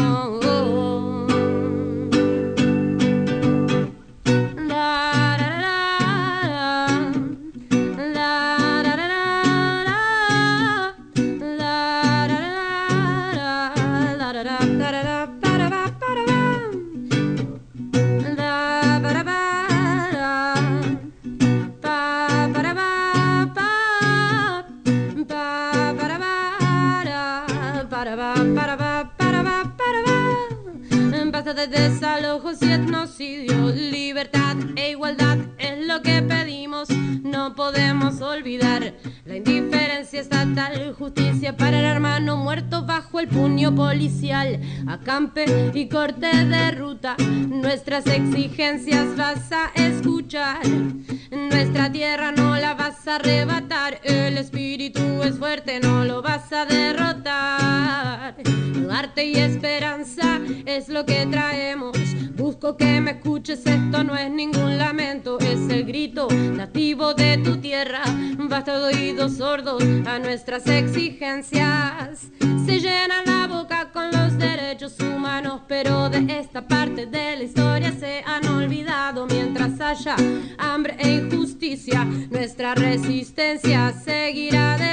Ba ba para va, para va, para va. Basta de desalojos y etnocidio, libertad e igualdad es lo que pedimos. No podemos olvidar la indiferencia estatal, justicia para el hermano muerto bajo el puño policial. Acampe y corte de ruta, nuestras exigencias vas a escuchar. Nuestra tierra no la vas a arrebatar, el espíritu es fuerte, no lo vas a derrotar. Arte y esperanza es lo que traemos. Busco que me escuches, esto no es ningún lamento, es el grito nativo de tu tierra. Basta de oídos sordos a nuestras exigencias. Se llenan la boca con los derechos humanos, pero de esta parte de la historia se han olvidado. Mientras haya hambre e injusticia, nuestra resistencia seguirá de